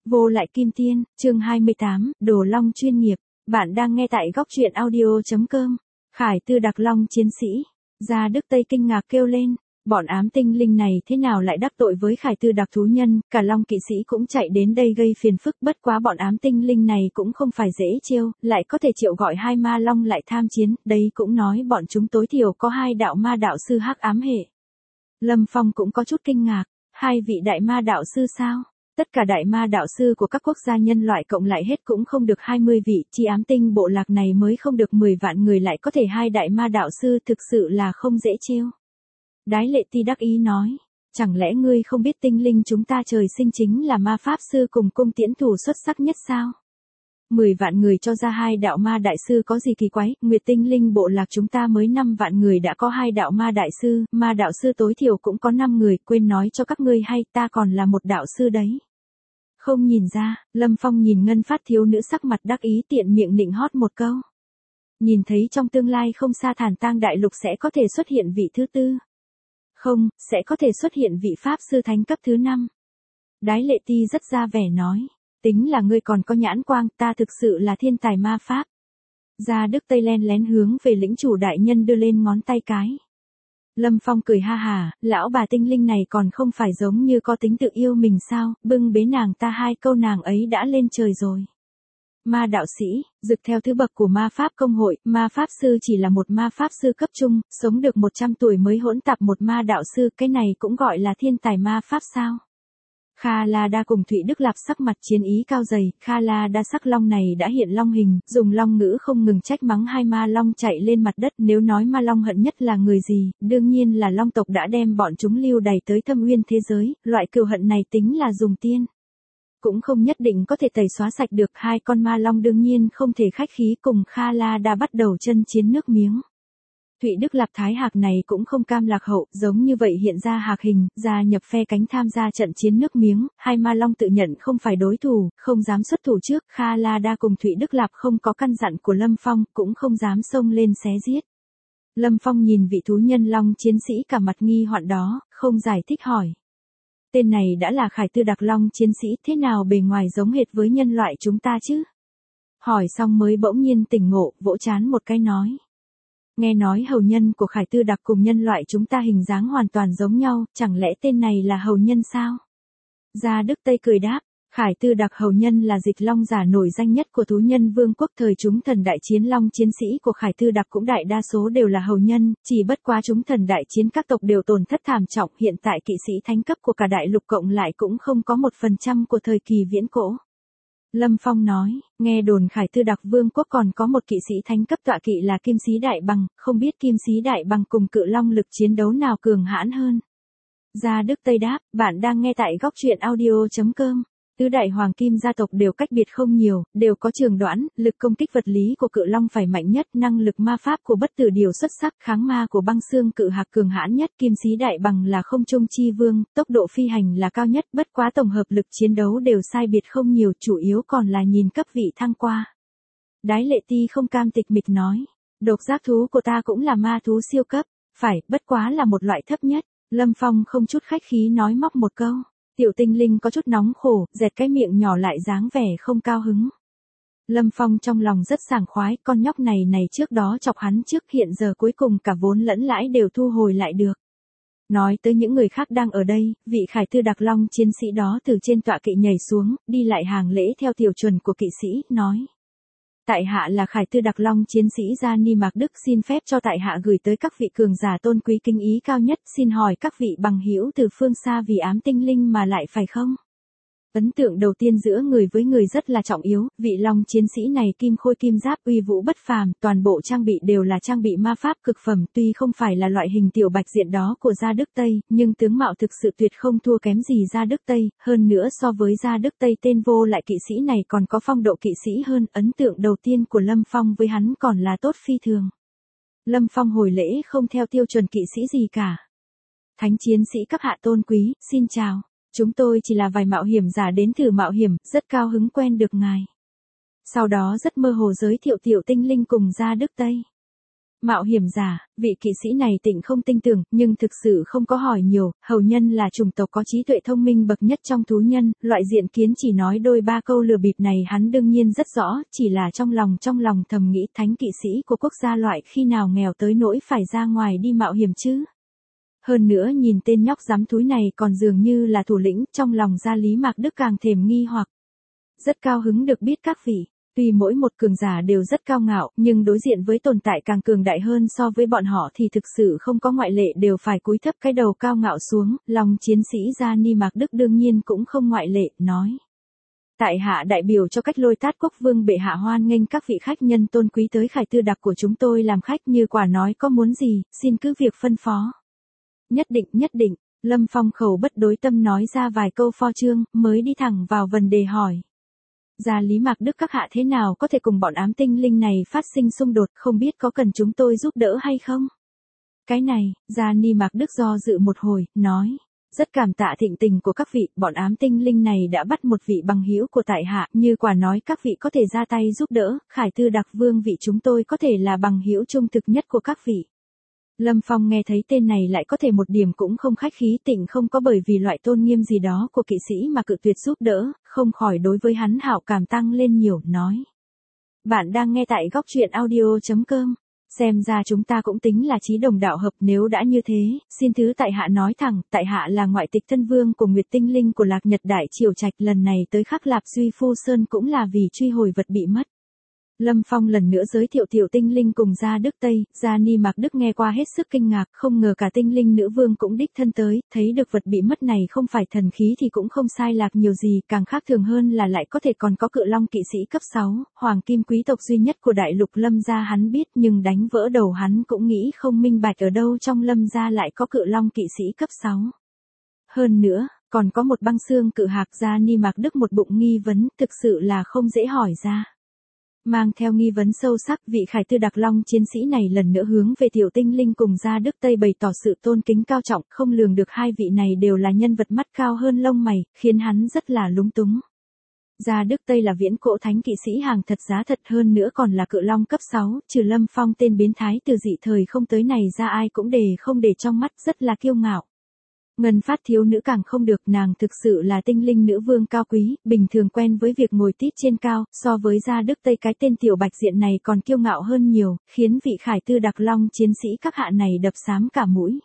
Vô lại kim tiên, chương 28, Đồ Long chuyên nghiệp. Bạn đang nghe tại góc truyện audio.com. Khải Tư Đặc Long chiến sĩ. Gia Đức Tây kinh ngạc kêu lên. Bọn ám tinh linh này thế nào lại đắc tội với Khải Tư Đặc thú nhân, cả Long kỵ sĩ cũng chạy đến đây gây phiền phức, bất quá bọn ám tinh linh này cũng không phải dễ trêu, lại có thể triệu gọi hai ma long lại tham chiến, đấy cũng nói bọn chúng tối thiểu có hai đạo ma đạo sư hắc ám hệ. Lâm Phong cũng có chút kinh ngạc, hai vị đại ma đạo sư sao? Tất cả đại ma đạo sư của các quốc gia nhân loại cộng lại hết cũng không được 20 vị, chỉ ám tinh bộ lạc này mới không được 10 vạn người lại có thể hai đại ma đạo sư, thực sự là không dễ trêu. Đái Lệ Ti đắc ý nói, chẳng lẽ ngươi không biết tinh linh chúng ta trời sinh chính là ma pháp sư cùng cung tiễn thủ xuất sắc nhất sao? 10 vạn người cho ra hai đạo ma đại sư có gì kỳ quái, Nguyệt tinh linh bộ lạc chúng ta mới 5 vạn người đã có hai đạo ma đại sư, ma đạo sư tối thiểu cũng có 5 người, quên nói cho các ngươi hay, ta còn là một đạo sư đấy. Không nhìn ra, Lâm Phong nhìn Ngân Phát thiếu nữ sắc mặt đắc ý tiện miệng nịnh hót một câu. Nhìn thấy trong tương lai không xa Thản Tang đại lục sẽ có thể xuất hiện vị thứ tư. Không, sẽ có thể xuất hiện vị pháp sư thánh cấp thứ 5. Đái Lệ Ti rất ra vẻ nói, tính là ngươi còn có nhãn quang, ta thực sự là thiên tài ma pháp. Gia Đức Tây len lén hướng về lĩnh chủ đại nhân đưa lên ngón tay cái. Lâm Phong cười ha hà, lão bà tinh linh này còn không phải giống như có tính tự yêu mình sao, bưng bế nàng ta hai câu nàng ấy đã lên trời rồi. Ma đạo sĩ, dực theo thứ bậc của ma pháp công hội, ma pháp sư chỉ là một ma pháp sư cấp trung, sống được 100 tuổi mới hỗn tạp một ma đạo sư, cái này cũng gọi là thiên tài ma pháp sao? Kha La Đa cùng Thụy Đức Lạp sắc mặt chiến ý cao dày, Kha La Đa sắc long này đã hiện long hình, dùng long ngữ không ngừng trách mắng hai ma long chạy lên mặt đất, nếu nói ma long hận nhất là người gì, đương nhiên là long tộc đã đem bọn chúng lưu đày tới thâm uyên thế giới, loại cừu hận này tính là dùng tiên. Cũng không nhất định có thể tẩy xóa sạch được, hai con ma long đương nhiên không thể khách khí cùng Kha La Đa bắt đầu chân chiến nước miếng. Thụy Đức Lạp Thái Hạc này cũng không cam lạc hậu, giống như vậy hiện ra hạc hình, gia nhập phe cánh tham gia trận chiến nước miếng, hai ma long tự nhận không phải đối thủ, không dám xuất thủ trước, Kha La Đa cùng Thụy Đức Lạp không có căn dặn của Lâm Phong, cũng không dám xông lên xé giết. Lâm Phong nhìn vị thú nhân long chiến sĩ cả mặt nghi hoạn đó, không giải thích hỏi. Tên này đã là Khải Tư Đặc Long chiến sĩ, thế nào bề ngoài giống hệt với nhân loại chúng ta chứ? Hỏi xong mới bỗng nhiên tỉnh ngộ, vỗ trán một cái nói. Nghe nói hầu nhân của Khải Tư Đặc cùng nhân loại chúng ta hình dáng hoàn toàn giống nhau, chẳng lẽ tên này là hầu nhân sao? Gia Đức Tây cười đáp, Khải Tư Đặc hầu nhân là dịch long giả nổi danh nhất của thú nhân vương quốc thời chúng thần đại chiến, long chiến sĩ của Khải Tư Đặc cũng đại đa số đều là hầu nhân, chỉ bất quá chúng thần đại chiến các tộc đều tổn thất thảm trọng, hiện tại kỵ sĩ thánh cấp của cả đại lục cộng lại cũng không có 1% của thời kỳ viễn cổ. Lâm Phong nói, nghe đồn Khải Tư Đặc vương quốc còn có một kỵ sĩ thánh cấp tọa kỵ là Kim Sĩ Đại Bằng, không biết Kim Sĩ Đại Bằng cùng cự long lực chiến đấu nào cường hãn hơn. Gia Đức Tây đáp, bạn đang nghe tại góc truyện audio.com. Tứ đại hoàng kim gia tộc đều cách biệt không nhiều, đều có trường đoán, lực công kích vật lý của cự long phải mạnh nhất, năng lực ma pháp của bất tử điều xuất sắc, kháng ma của băng xương cự hạc cường hãn nhất, Kim Sĩ Đại Bằng là không trung chi vương, tốc độ phi hành là cao nhất, bất quá tổng hợp lực chiến đấu đều sai biệt không nhiều, chủ yếu còn là nhìn cấp vị thăng qua. Đái Lệ Ti không cam tịch mịch nói, độc giác thú của ta cũng là ma thú siêu cấp, phải, bất quá là một loại thấp nhất. Lâm Phong không chút khách khí nói móc một câu. Tiểu tinh linh có chút nóng khổ, dẹt cái miệng nhỏ lại dáng vẻ không cao hứng. Lâm Phong trong lòng rất sảng khoái, con nhóc này trước đó chọc hắn trước, hiện giờ cuối cùng cả vốn lẫn lãi đều thu hồi lại được. Nói tới những người khác đang ở đây, vị Khải Tư Đặc Long chiến sĩ đó từ trên tọa kỵ nhảy xuống, đi lại hàng lễ theo tiểu chuẩn của kỵ sĩ, nói. Tại hạ là Khải Tư Đặc Long chiến sĩ Gia Ni Mạc Đức, xin phép cho tại hạ gửi tới các vị cường giả tôn quý kính ý cao nhất, xin hỏi các vị bằng hữu từ phương xa vì ám tinh linh mà lại phải không? Ấn tượng đầu tiên giữa người với người rất là trọng yếu, vị long chiến sĩ này kim khôi kim giáp uy vũ bất phàm, toàn bộ trang bị đều là trang bị ma pháp cực phẩm, tuy không phải là loại hình tiểu bạch diện đó của Gia Đức Tây, nhưng tướng mạo thực sự tuyệt không thua kém gì Gia Đức Tây, hơn nữa so với Gia Đức Tây tên vô lại kỵ sĩ này còn có phong độ kỵ sĩ hơn, ấn tượng đầu tiên của Lâm Phong với hắn còn là tốt phi thường. Lâm Phong hồi lễ không theo tiêu chuẩn kỵ sĩ gì cả. Thánh chiến sĩ các hạ tôn quý, xin chào. Chúng tôi chỉ là vài mạo hiểm giả đến thử mạo hiểm, rất cao hứng quen được ngài. Sau đó rất mơ hồ giới thiệu tiểu tinh linh cùng Gia Đức Tây. Mạo hiểm giả, vị kỵ sĩ này Tịnh không tin tưởng, nhưng thực sự không có hỏi nhiều, hầu nhân là chủng tộc có trí tuệ thông minh bậc nhất trong thú nhân, loại diện kiến chỉ nói đôi ba câu lừa bịp này hắn đương nhiên rất rõ, chỉ là trong lòng thầm nghĩ thánh kỵ sĩ của quốc gia loại khi nào nghèo tới nỗi phải ra ngoài đi mạo hiểm chứ. Hơn nữa nhìn tên nhóc giám thúi này còn dường như là thủ lĩnh, trong lòng gia Lý Mạc Đức càng thèm nghi hoặc. Rất cao hứng được biết các vị. Tuy mỗi một cường giả đều rất cao ngạo, nhưng đối diện với tồn tại càng cường đại hơn so với bọn họ thì thực sự không có ngoại lệ đều phải cúi thấp cái đầu cao ngạo xuống, lòng chiến sĩ Gia Ni Mạc Đức đương nhiên cũng không ngoại lệ, nói. Tại hạ đại biểu cho Cách Lôi Tát Quốc vương bệ hạ hoan nghênh các vị khách nhân tôn quý tới khải tư đặc của chúng tôi làm khách như quả nói có muốn gì, xin cứ việc phân phó. Nhất định, Lâm Phong khẩu bất đối tâm nói ra vài câu phô trương, mới đi thẳng vào vấn đề hỏi. Gia Lý Mạc Đức các hạ thế nào có thể cùng bọn ám tinh linh này phát sinh xung đột, không biết có cần chúng tôi giúp đỡ hay không? Cái này, Gia Ni Mạc Đức do dự một hồi, nói. Rất cảm tạ thịnh tình của các vị, bọn ám tinh linh này đã bắt một vị bằng hữu của tại hạ, như quả nói các vị có thể ra tay giúp đỡ, khải tư đặc vương vị chúng tôi có thể là bằng hữu trung thực nhất của các vị. Lâm Phong nghe thấy tên này lại có thể một điểm cũng không khách khí, Tịnh không có bởi vì loại tôn nghiêm gì đó của kỵ sĩ mà cự tuyệt giúp đỡ, không khỏi đối với hắn hảo cảm tăng lên nhiều, nói. Bạn đang nghe tại góc truyện audio.com, xem ra chúng ta cũng tính là chí đồng đạo hợp, nếu đã như thế, xin thứ tại hạ nói thẳng, tại hạ là ngoại tịch thân vương của Nguyệt Tinh Linh của Lạc Nhật Đại Triều Trạch, lần này tới Khắc Lạp Duy Phu Sơn cũng là vì truy hồi vật bị mất. Lâm Phong lần nữa giới thiệu tiểu tinh linh cùng Gia Đức Tây, Gia Ni Mạc Đức nghe qua hết sức kinh ngạc, không ngờ cả tinh linh nữ vương cũng đích thân tới, thấy được vật bị mất này không phải thần khí thì cũng không sai lạc nhiều gì, càng khác thường hơn là lại có thể còn có cự long kỵ sĩ cấp 6, hoàng kim quý tộc duy nhất của đại lục Lâm gia hắn biết, nhưng đánh vỡ đầu hắn cũng nghĩ không minh bạch ở đâu trong Lâm gia lại có cự long kỵ sĩ cấp 6. Hơn nữa, còn có một băng xương cự hạc. Gia Ni Mạc Đức một bụng nghi vấn, thực sự là không dễ hỏi ra. Mang theo nghi vấn sâu sắc, vị khải tư đặc long chiến sĩ này lần nữa hướng về tiểu tinh linh cùng Gia Đức Tây bày tỏ sự tôn kính cao trọng, không lường được hai vị này đều là nhân vật mắt cao hơn lông mày, khiến hắn rất là lúng túng. Gia Đức Tây là viễn cổ thánh kỵ sĩ hàng thật giá thật, hơn nữa còn là cự long cấp 6, trừ Lâm Phong tên biến thái từ dị thời không tới này ra ai cũng không để trong mắt, rất là kiêu ngạo. Ngân Phát thiếu nữ càng không được, nàng thực sự là tinh linh nữ vương cao quý, bình thường quen với việc ngồi tít trên cao, so với Gia Đức Tây cái tên tiểu bạch diện này còn kiêu ngạo hơn nhiều, khiến vị khải tư đặc long chiến sĩ các hạ này đập xám cả mũi.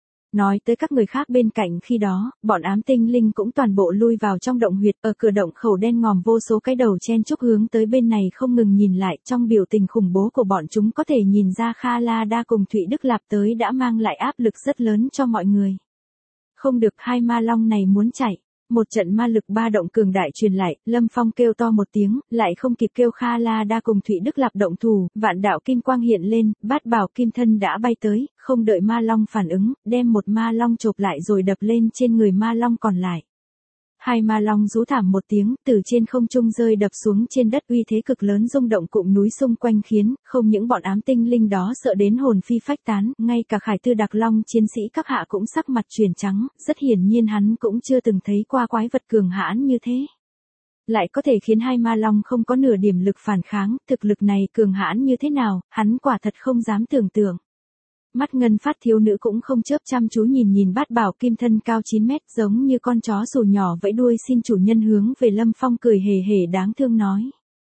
Nói tới các người khác bên cạnh khi đó, bọn ám tinh linh cũng toàn bộ lui vào trong động huyệt, ở cửa động khẩu đen ngòm vô số cái đầu chen chúc hướng tới bên này không ngừng nhìn lại, trong biểu tình khủng bố của bọn chúng có thể nhìn ra Kha La Đa cùng Thụy Đức Lạp tới đã mang lại áp lực rất lớn cho mọi người. Không được, hai ma long này muốn chạy. Một trận ma lực ba động cường đại truyền lại, Lâm Phong kêu to một tiếng, lại không kịp kêu Kha La Đa cùng Thụy Đức Lạp động thủ, vạn đạo kim quang hiện lên, bát bảo kim thân đã bay tới, không đợi ma long phản ứng, đem một ma long chộp lại rồi đập lên trên người ma long còn lại. Hai ma long rú thảm một tiếng, từ trên không trung rơi đập xuống trên đất, uy thế cực lớn rung động cụm núi xung quanh, khiến không những bọn ám tinh linh đó sợ đến hồn phi phách tán, ngay cả khải tư đặc long chiến sĩ các hạ cũng sắc mặt chuyển trắng, rất hiển nhiên hắn cũng chưa từng thấy qua quái vật cường hãn như thế. Lại có thể khiến hai ma long không có nửa điểm lực phản kháng, thực lực này cường hãn như thế nào, hắn quả thật không dám tưởng tượng. Mắt Ngân Phát thiếu nữ cũng không chớp chăm chú nhìn bát bảo kim thân cao 9 mét giống như con chó sù nhỏ vẫy đuôi xin chủ nhân hướng về Lâm Phong cười hề hề đáng thương nói.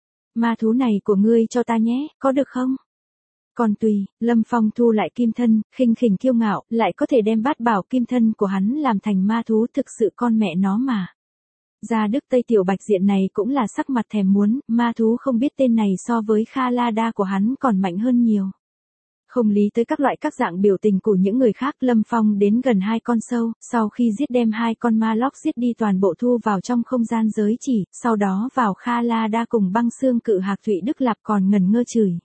Ma thú này của ngươi cho ta nhé, có được không? Còn tùy, Lâm Phong thu lại kim thân, khinh khỉnh kiêu ngạo, lại có thể đem bát bảo kim thân của hắn làm thành ma thú, thực sự con mẹ nó mà. Gia Đức Tây tiểu bạch diện này cũng là sắc mặt thèm muốn, ma thú không biết tên này so với Kha La Đa của hắn còn mạnh hơn nhiều. Không lý tới các dạng biểu tình của những người khác, Lâm Phong đến gần hai con sâu, sau khi giết đem hai con ma lóc giết đi toàn bộ thu vào trong không gian giới chỉ, sau đó vào Kha La Đa cùng băng xương cự hạc. Thụy Đức Lạp còn ngần ngơ chửi.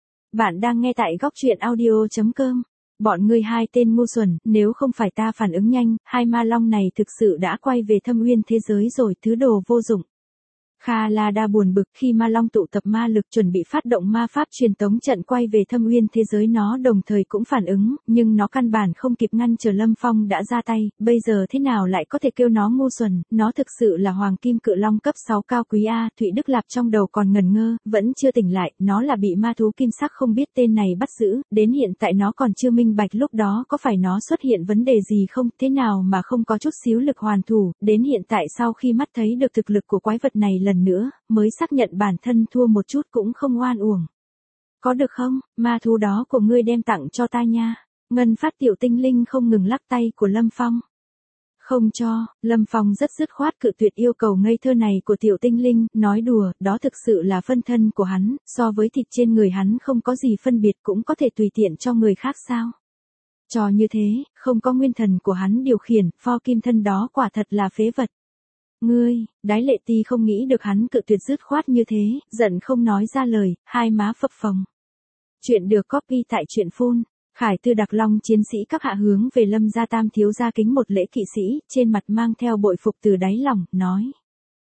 Bạn đang nghe tại góc truyện audio.com. Bọn ngươi hai tên ngu xuẩn, nếu không phải ta phản ứng nhanh, hai ma long này thực sự đã quay về thâm uyên thế giới rồi, thứ đồ vô dụng. Kha La Đa buồn bực khi Ma Long tụ tập ma lực chuẩn bị phát động ma pháp truyền tống trận quay về thâm uyên thế giới, nó đồng thời cũng phản ứng, nhưng nó căn bản không kịp ngăn chờ Lâm Phong đã ra tay, bây giờ thế nào lại có thể kêu nó ngu xuẩn, nó thực sự là Hoàng Kim Cự Long cấp 6 cao quý a. Thụy Đức Lạp trong đầu còn ngần ngơ, vẫn chưa tỉnh lại, nó là bị ma thú kim sắc không biết tên này bắt giữ, đến hiện tại nó còn chưa minh bạch lúc đó có phải nó xuất hiện vấn đề gì không, thế nào mà không có chút xíu lực hoàn thủ, đến hiện tại sau khi mắt thấy được thực lực của quái vật này lần nữa, mới xác nhận bản thân thua một chút cũng không oan uổng. Có được không, ma thú đó của ngươi đem tặng cho ta nha. Ngân Phát tiểu tinh linh không ngừng lắc tay của Lâm Phong. Không cho, Lâm Phong rất dứt khoát cự tuyệt yêu cầu ngây thơ này của tiểu tinh linh, nói đùa, đó thực sự là phân thân của hắn, so với thịt trên người hắn không có gì phân biệt cũng có thể tùy tiện cho người khác sao. Cho như thế, không có nguyên thần của hắn điều khiển, pho kim thân đó quả thật là phế vật. Ngươi, Đái Lệ Ti không nghĩ được hắn cự tuyệt dứt khoát như thế, giận không nói ra lời, hai má phập phồng. Chuyện được copy tại truyện phun. Khải Tư Đặc Long chiến sĩ các hạ hướng về Lâm gia tam thiếu gia kính một lễ kỵ sĩ, trên mặt mang theo bội phục từ đáy lòng, nói.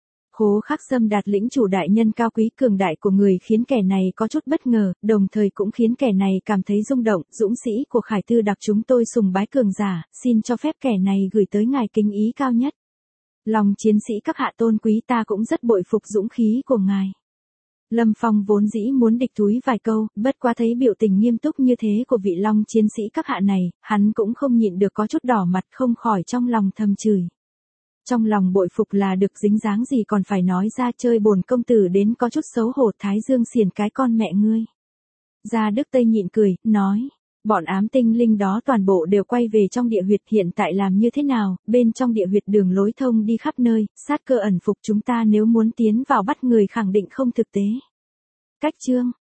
Khố Khắc Sâm Đạt lĩnh chủ đại nhân cao quý cường đại của người khiến kẻ này có chút bất ngờ, đồng thời cũng khiến kẻ này cảm thấy rung động, dũng sĩ của Khải Tư Đặc chúng tôi sùng bái cường giả, xin cho phép kẻ này gửi tới ngài kính ý cao nhất. Long chiến sĩ các hạ tôn quý, ta cũng rất bội phục dũng khí của ngài. Lâm Phong vốn dĩ muốn địch túi vài câu, bất quá thấy biểu tình nghiêm túc như thế của vị Long chiến sĩ các hạ này, hắn cũng không nhịn được có chút đỏ mặt, không khỏi trong lòng thầm chửi. Trong lòng bội phục là được, dính dáng gì còn phải nói ra, chơi bồn công tử đến có chút xấu hổ, Thái Dương xiển cái con mẹ ngươi. Gia Đức Tây nhịn cười, nói. Bọn ám tinh linh đó toàn bộ đều quay về trong địa huyệt, hiện tại làm như thế nào, bên trong địa huyệt đường lối thông đi khắp nơi, sát cơ ẩn phục, chúng ta nếu muốn tiến vào bắt người khẳng định không thực tế. Cách chương